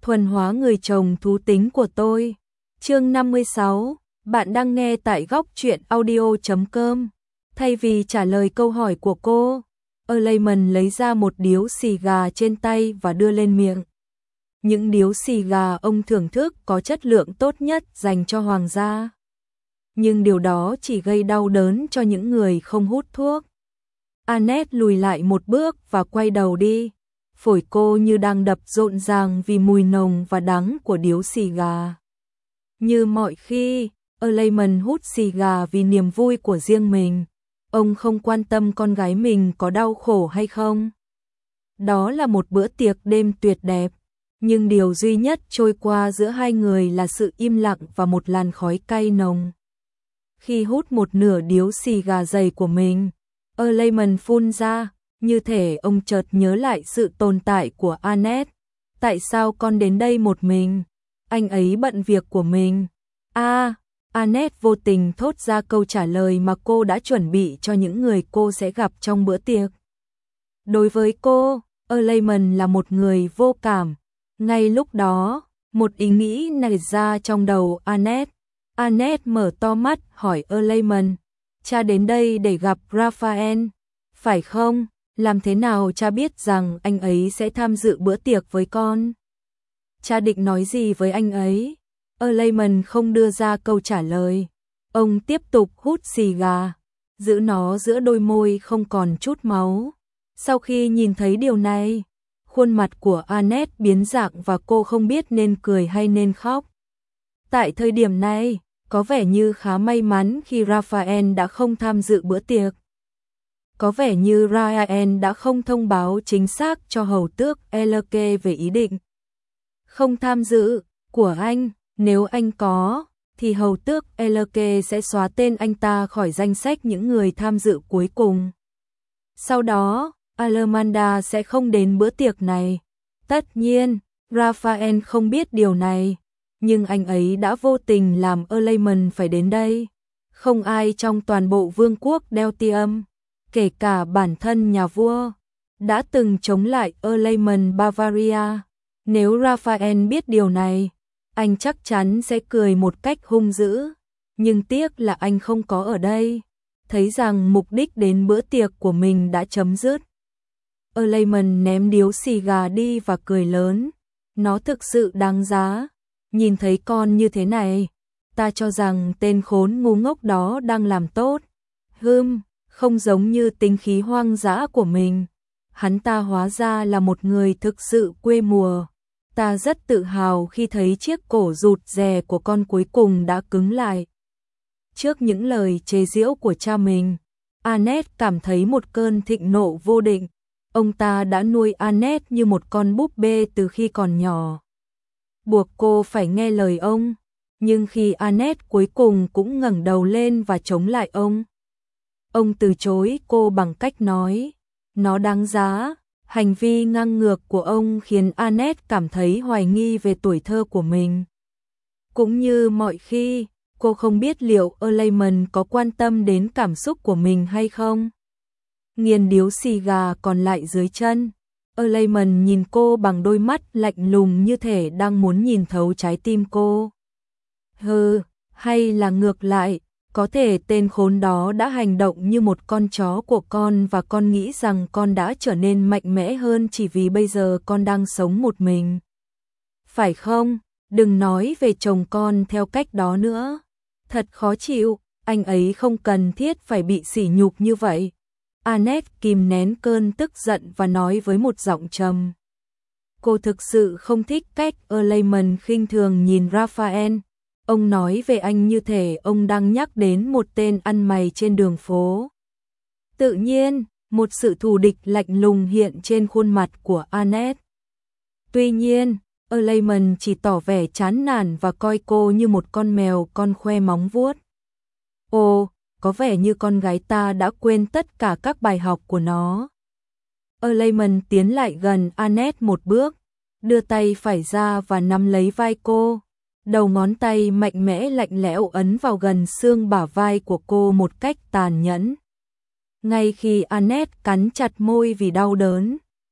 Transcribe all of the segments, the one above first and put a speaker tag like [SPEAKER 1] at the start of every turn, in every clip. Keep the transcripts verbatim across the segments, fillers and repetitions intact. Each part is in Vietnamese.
[SPEAKER 1] thuần hóa người chồng thú tính của tôi. Chương năm mươi sáu, bạn đang nghe tại góc truyện audio chấm com. Thay vì trả lời câu hỏi của cô, Alayman lấy ra một điếu xì gà trên tay và đưa lên miệng. Những điếu xì gà ông thưởng thức có chất lượng tốt nhất dành cho hoàng gia. Nhưng điều đó chỉ gây đau đớn cho những người không hút thuốc. Annette lùi lại một bước và quay đầu đi. Phổi cô như đang đập rộn ràng vì mùi nồng và đắng của điếu xì gà. Như mọi khi, Alayman hút xì gà vì niềm vui của riêng mình. Ông không quan tâm con gái mình có đau khổ hay không. Đó là một bữa tiệc đêm tuyệt đẹp. Nhưng điều duy nhất trôi qua giữa hai người là sự im lặng và một làn khói cay nồng. Khi hút một nửa điếu xì gà dày của mình, Alayman phun ra, như thể ông chợt nhớ lại sự tồn tại của Annette. Tại sao con đến đây một mình? Anh ấy bận việc của mình. À, Annette vô tình thốt ra câu trả lời mà cô đã chuẩn bị cho những người cô sẽ gặp trong bữa tiệc. Đối với cô, Alayman là một người vô cảm. Ngay lúc đó, một ý nghĩ nảy ra trong đầu Annette. Annette mở to mắt hỏi Alayman, cha đến đây để gặp Raphael, phải không? Làm thế nào cha biết rằng anh ấy sẽ tham dự bữa tiệc với con? Cha định nói gì với anh ấy? Alayman không đưa ra câu trả lời. Ông tiếp tục hút xì gà, giữ nó giữa đôi môi không còn chút máu. Sau khi nhìn thấy điều này, khuôn mặt của Annette biến dạng và cô không biết nên cười hay nên khóc. Tại thời điểm này, có vẻ như khá may mắn khi Raphael đã không tham dự bữa tiệc. Có vẻ như Ryan đã không thông báo chính xác cho hầu tước Elke về ý định không tham dự của anh. Nếu anh có, thì hầu tước Elke sẽ xóa tên anh ta khỏi danh sách những người tham dự cuối cùng. Sau đó, Alamanda sẽ không đến bữa tiệc này. Tất nhiên, Raphael không biết điều này, nhưng anh ấy đã vô tình làm Alayman phải đến đây. Không ai trong toàn bộ vương quốc Deltium, kể cả bản thân nhà vua, đã từng chống lại Alayman Bavaria. Nếu Raphael biết điều này, anh chắc chắn sẽ cười một cách hung dữ. Nhưng tiếc là anh không có ở đây. Thấy rằng mục đích đến bữa tiệc của mình đã chấm dứt, Alayman ném điếu xì gà đi và cười lớn. Nó thực sự đáng giá. Nhìn thấy con như thế này, ta cho rằng tên khốn ngu ngốc đó đang làm tốt. Hừm, không giống như tính khí hoang dã của mình. Hắn ta hóa ra là một người thực sự quê mùa. Ta rất tự hào khi thấy chiếc cổ rụt rè của con cuối cùng đã cứng lại. Trước những lời chế giễu của cha mình, Annette cảm thấy một cơn thịnh nộ vô định. Ông ta đã nuôi Annette như một con búp bê từ khi còn nhỏ, buộc cô phải nghe lời ông. Nhưng khi Annette cuối cùng cũng ngẩng đầu lên và chống lại ông, ông từ chối cô bằng cách nói, nó đáng giá. Hành vi ngang ngược của ông khiến Annette cảm thấy hoài nghi về tuổi thơ của mình. Cũng như mọi khi, cô không biết liệu Alayman có quan tâm đến cảm xúc của mình hay không. Nghiền điếu xì gà còn lại dưới chân, Alayman nhìn cô bằng đôi mắt lạnh lùng như thể đang muốn nhìn thấu trái tim cô. Hừ, hay là ngược lại, có thể tên khốn đó đã hành động như một con chó của con và con nghĩ rằng con đã trở nên mạnh mẽ hơn chỉ vì bây giờ con đang sống một mình. Phải không? Đừng nói về chồng con theo cách đó nữa. Thật khó chịu, anh ấy không cần thiết phải bị sỉ nhục như vậy. Annette kìm nén cơn tức giận và nói với một giọng trầm. Cô thực sự không thích cách Alayman khinh thường nhìn Raphael. Ông nói về anh như thể ông đang nhắc đến một tên ăn mày trên đường phố. Tự nhiên, một sự thù địch lạnh lùng hiện trên khuôn mặt của Annette. Tuy nhiên, Alayman chỉ tỏ vẻ chán nản và coi cô như một con mèo con khoe móng vuốt. Ồ, có vẻ như con gái ta đã quên tất cả các bài học của nó. Alayman tiến lại gần Annette một bước, đưa tay phải ra và nắm lấy vai cô. Đầu ngón tay mạnh mẽ lạnh lẽo ấn vào gần xương bả vai của cô một cách tàn nhẫn. Ngay khi Annette cắn chặt môi vì đau đớn,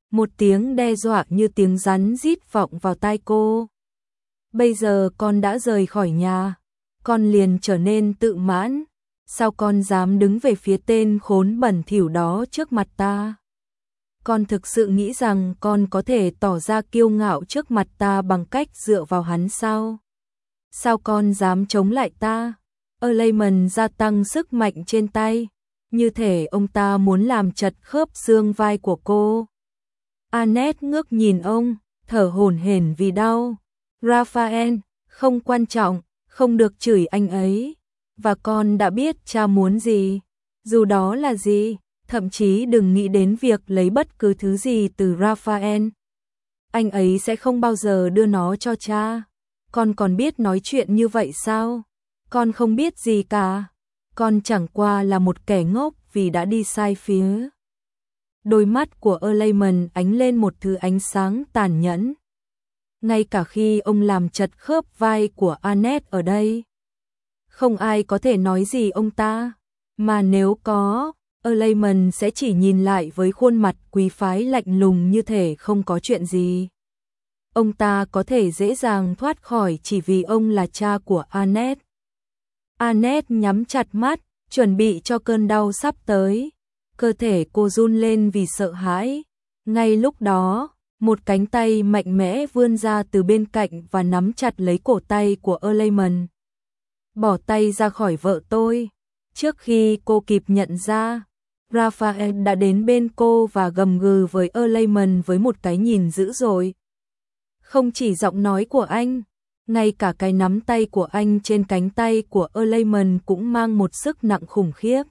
[SPEAKER 1] Một tiếng đe dọa như tiếng rắn rít vọng vào tai cô. Bây giờ con đã rời khỏi nhà, con liền trở nên tự mãn, sao con dám đứng về phía tên khốn bẩn thỉu đó trước mặt ta? Con thực sự nghĩ rằng con có thể tỏ ra kiêu ngạo trước mặt ta bằng cách dựa vào hắn sao? Sao con dám chống lại ta? Alayman gia tăng sức mạnh trên tay, như thể ông ta muốn làm chật khớp xương vai của cô. Annette ngước nhìn ông, thở hổn hển vì đau. Raphael, không quan trọng, không được chửi anh ấy. Và con đã biết cha muốn gì, dù đó là gì, thậm chí đừng nghĩ đến việc lấy bất cứ thứ gì từ Raphael. Anh ấy sẽ không bao giờ đưa nó cho cha. Con còn biết nói chuyện như vậy sao? Con không biết gì cả. Con chẳng qua là một kẻ ngốc vì đã đi sai phía. Đôi mắt của Alayman ánh lên một thứ ánh sáng tàn nhẫn. Ngay cả khi ông làm chật khớp vai của Annette ở đây, không ai có thể nói gì ông ta. Mà nếu có, Alayman sẽ chỉ nhìn lại với khuôn mặt quý phái lạnh lùng như thể không có chuyện gì. Ông ta có thể dễ dàng thoát khỏi chỉ vì ông là cha của Annette. Annette nhắm chặt mắt, chuẩn bị cho cơn đau sắp tới. Cơ thể cô run lên vì sợ hãi. Ngay lúc đó, một cánh tay mạnh mẽ vươn ra từ bên cạnh và nắm chặt lấy cổ tay của Alayman. Bỏ tay ra khỏi vợ tôi. Trước khi cô kịp nhận ra, Raphael đã đến bên cô và gầm gừ với Alayman với một cái nhìn dữ dội. Không chỉ giọng nói của anh, ngay cả cái nắm tay của anh trên cánh tay của Alayman cũng mang một sức nặng khủng khiếp.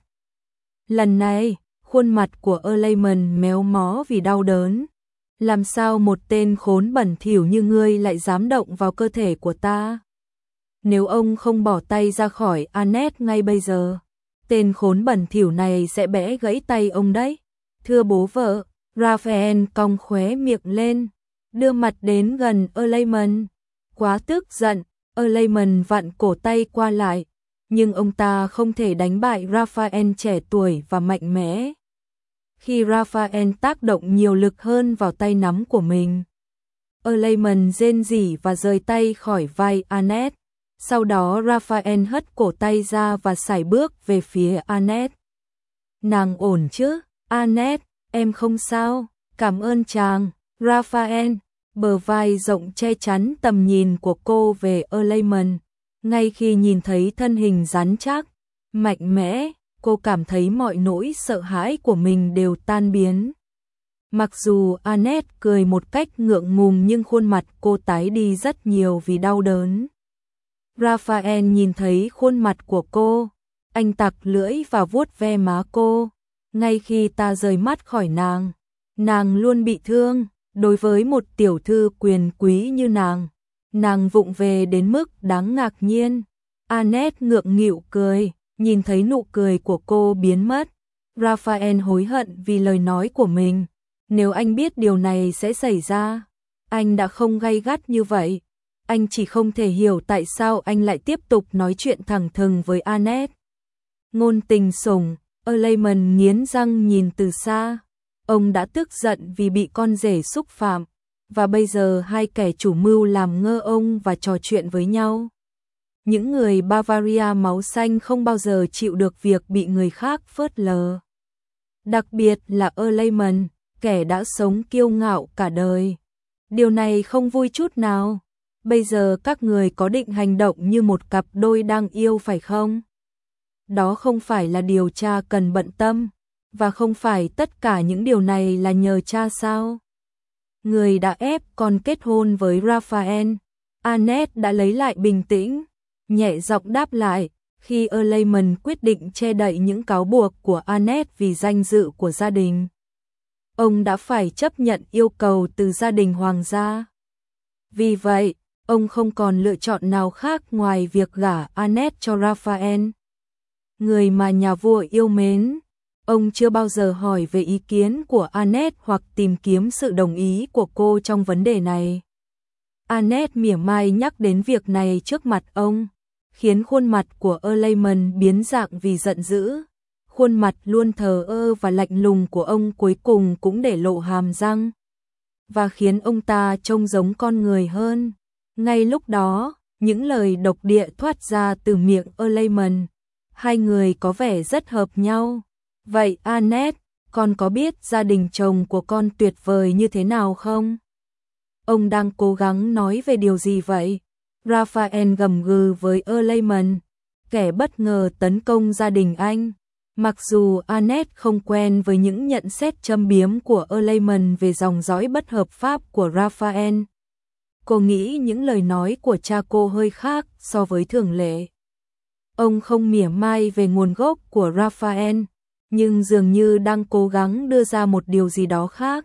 [SPEAKER 1] Lần này, khuôn mặt của Alayman méo mó vì đau đớn. Làm sao một tên khốn bẩn thỉu như ngươi lại dám động vào cơ thể của ta? Nếu ông không bỏ tay ra khỏi Annette ngay bây giờ, tên khốn bẩn thỉu này sẽ bẻ gãy tay ông đấy. Thưa bố vợ, Raphael cong khóe miệng lên, đưa mặt đến gần Alayman. Quá tức giận, Alayman vặn cổ tay qua lại, nhưng ông ta không thể đánh bại Raphael trẻ tuổi và mạnh mẽ. Khi Raphael tác động nhiều lực hơn vào tay nắm của mình, Alayman rên rỉ và rời tay khỏi vai Annette. Sau đó Raphael hất cổ tay ra và sải bước về phía Annette. Nàng ổn chứ? Annette, em không sao, cảm ơn chàng. Raphael, bờ vai rộng che chắn tầm nhìn của cô về Alayman. Ngay khi nhìn thấy thân hình rắn chắc, mạnh mẽ, cô cảm thấy mọi nỗi sợ hãi của mình đều tan biến. Mặc dù Annette cười một cách ngượng ngùng nhưng khuôn mặt cô tái đi rất nhiều vì đau đớn. Raphael nhìn thấy khuôn mặt của cô, anh tặc lưỡi và vuốt ve má cô. Ngay khi ta rời mắt khỏi nàng, nàng luôn bị thương. Đối với một tiểu thư quyền quý như nàng, nàng vụng về đến mức đáng ngạc nhiên. Annette ngượng nghịu cười, nhìn thấy nụ cười của cô biến mất. Raphael hối hận vì lời nói của mình. Nếu anh biết điều này sẽ xảy ra, anh đã không gay gắt như vậy. Anh chỉ không thể hiểu tại sao anh lại tiếp tục nói chuyện thẳng thừng với Annette. Ngôn tình sủng, Alayman nghiến răng nhìn từ xa. Ông đã tức giận vì bị con rể xúc phạm, và bây giờ hai kẻ chủ mưu làm ngơ ông và trò chuyện với nhau. Những người Bavaria máu xanh không bao giờ chịu được việc bị người khác phớt lờ. Đặc biệt là Alayman, kẻ đã sống kiêu ngạo cả đời. Điều này không vui chút nào. Bây giờ các người có định hành động như một cặp đôi đang yêu phải không? Đó không phải là điều cha cần bận tâm. Và không phải tất cả những điều này là nhờ cha sao? Người đã ép con kết hôn với Raphael. Annette đã lấy lại bình tĩnh, nhẹ giọng đáp lại, khi Alayman quyết định che đậy những cáo buộc của Annette vì danh dự của gia đình. Ông đã phải chấp nhận yêu cầu từ gia đình hoàng gia. Vì vậy, ông không còn lựa chọn nào khác ngoài việc gả Annette cho Raphael, người mà nhà vua yêu mến. Ông chưa bao giờ hỏi về ý kiến của Annette hoặc tìm kiếm sự đồng ý của cô trong vấn đề này. Annette mỉa mai nhắc đến việc này trước mặt ông, khiến khuôn mặt của Alayman biến dạng vì giận dữ. Khuôn mặt luôn thờ ơ và lạnh lùng của ông cuối cùng cũng để lộ hàm răng. và khiến ông ta trông giống con người hơn. Ngay lúc đó, những lời độc địa thoát ra từ miệng Alayman. Hai người có vẻ rất hợp nhau. Vậy Annette, con có biết gia đình chồng của con tuyệt vời như thế nào không? Ông đang cố gắng nói về điều gì vậy? Raphael gầm gừ với Alayman, kẻ bất ngờ tấn công gia đình anh. Mặc dù Annette không quen với những nhận xét châm biếm của Alayman về dòng dõi bất hợp pháp của Raphael, cô nghĩ những lời nói của cha cô hơi khác so với thường lệ. Ông không mỉa mai về nguồn gốc của Raphael, nhưng dường như đang cố gắng đưa ra một điều gì đó khác.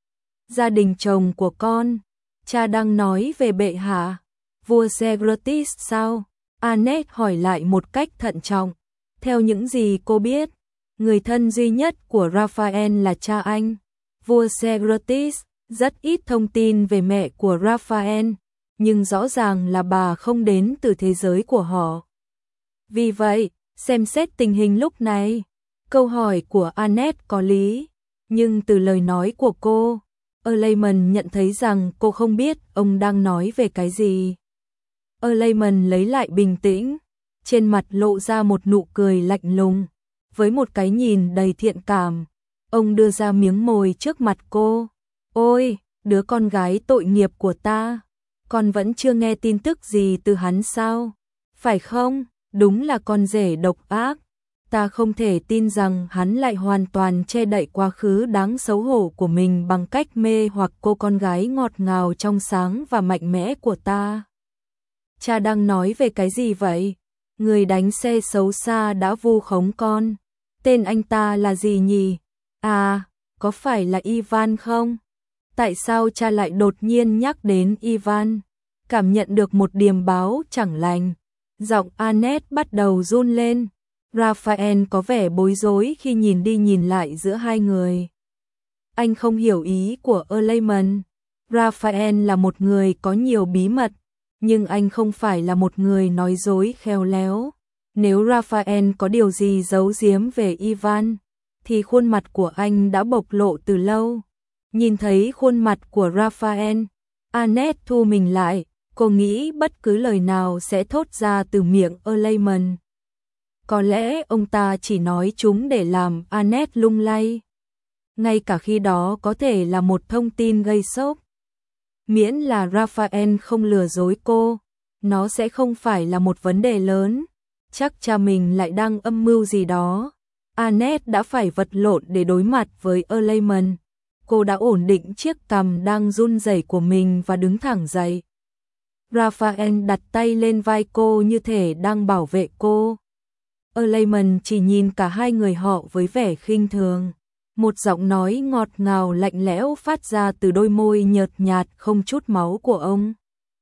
[SPEAKER 1] Gia đình chồng của con, cha đang nói về bệ hạ, vua Xerxes sao? Annette hỏi lại một cách thận trọng. Theo những gì cô biết, người thân duy nhất của Raphael là cha anh, vua Xerxes. Rất ít thông tin về mẹ của Raphael, nhưng rõ ràng là bà không đến từ thế giới của họ. Vì vậy, xem xét tình hình lúc này, câu hỏi của Annette có lý, nhưng từ lời nói của cô, Alayman nhận thấy rằng cô không biết ông đang nói về cái gì. Alayman lấy lại bình tĩnh, trên mặt lộ ra một nụ cười lạnh lùng, với một cái nhìn đầy thiện cảm. Ông đưa ra miếng mồi trước mặt cô. Ôi, đứa con gái tội nghiệp của ta, con vẫn chưa nghe tin tức gì từ hắn sao? Phải không? Đúng là con rể độc ác. Ta không thể tin rằng hắn lại hoàn toàn che đậy quá khứ đáng xấu hổ của mình bằng cách mê hoặc cô con gái ngọt ngào trong sáng và mạnh mẽ của ta. Cha đang nói về cái gì vậy? Người đánh xe xấu xa đã vu khống con. Tên anh ta là gì nhỉ? À, có phải là Ivan không? Tại sao cha lại đột nhiên nhắc đến Ivan? Cảm nhận được một điềm báo chẳng lành. Giọng Annette bắt đầu run lên. Raphael có vẻ bối rối khi nhìn đi nhìn lại giữa hai người. Anh không hiểu ý của Alayman. Raphael là một người có nhiều bí mật, nhưng anh không phải là một người nói dối khéo léo. Nếu Raphael có điều gì giấu giếm về Ivan, thì khuôn mặt của anh đã bộc lộ từ lâu. Nhìn thấy khuôn mặt của Raphael, Annette thu mình lại, cô nghĩ bất cứ lời nào sẽ thốt ra từ miệng Alayman. Có lẽ ông ta chỉ nói chúng để làm Annette lung lay. Ngay cả khi đó có thể là một thông tin gây sốc. Miễn là Raphael không lừa dối cô, nó sẽ không phải là một vấn đề lớn. Chắc cha mình lại đang âm mưu gì đó. Annette đã phải vật lộn để đối mặt với Alayman. Cô đã ổn định chiếc cằm đang run rẩy của mình và đứng thẳng dậy. Raphael đặt tay lên vai cô như thể đang bảo vệ cô. Alayman chỉ nhìn cả hai người họ với vẻ khinh thường. Một giọng nói ngọt ngào lạnh lẽo phát ra từ đôi môi nhợt nhạt không chút máu của ông.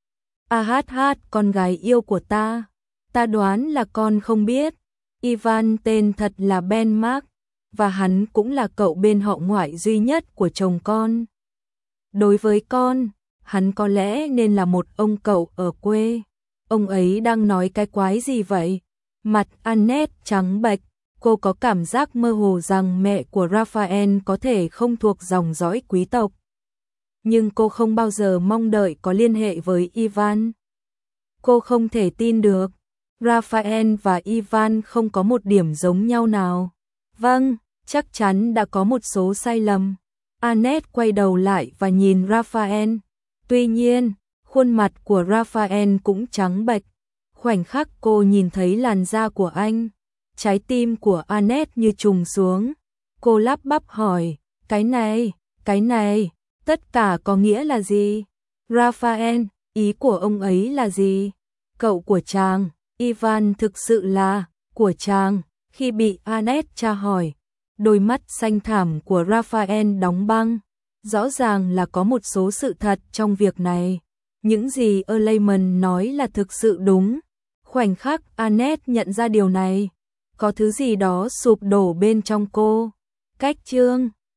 [SPEAKER 1] A hát hát, con gái yêu của ta. Ta đoán là con không biết. Ivan tên thật là Ben Mark, và hắn cũng là cậu bên họ ngoại duy nhất của chồng con. Đối với con, hắn có lẽ nên là một ông cậu ở quê. Ông ấy đang nói cái quái gì vậy? Mặt Annette trắng bệch, cô có cảm giác mơ hồ rằng mẹ của Raphael có thể không thuộc dòng dõi quý tộc. Nhưng cô không bao giờ mong đợi có liên hệ với Ivan. Cô không thể tin được. Raphael và Ivan không có một điểm giống nhau nào. Vâng, chắc chắn đã có một số sai lầm. Annette quay đầu lại và nhìn Raphael. Tuy nhiên, khuôn mặt của Raphael cũng trắng bệch. Khoảnh khắc cô nhìn thấy làn da của anh, trái tim của Annette như trùng xuống. Cô lắp bắp hỏi, cái này, cái này, tất cả có nghĩa là gì? Raphael, ý của ông ấy là gì? Cậu của chàng, Ivan thực sự là của chàng. Khi bị Annette tra hỏi, đôi mắt xanh thẳm của Raphael đóng băng. Rõ ràng là có một số sự thật trong việc này. Những gì Alayman nói là thực sự đúng. Khoảnh khắc Annette nhận ra điều này, có thứ gì đó sụp đổ bên trong cô. Cách chương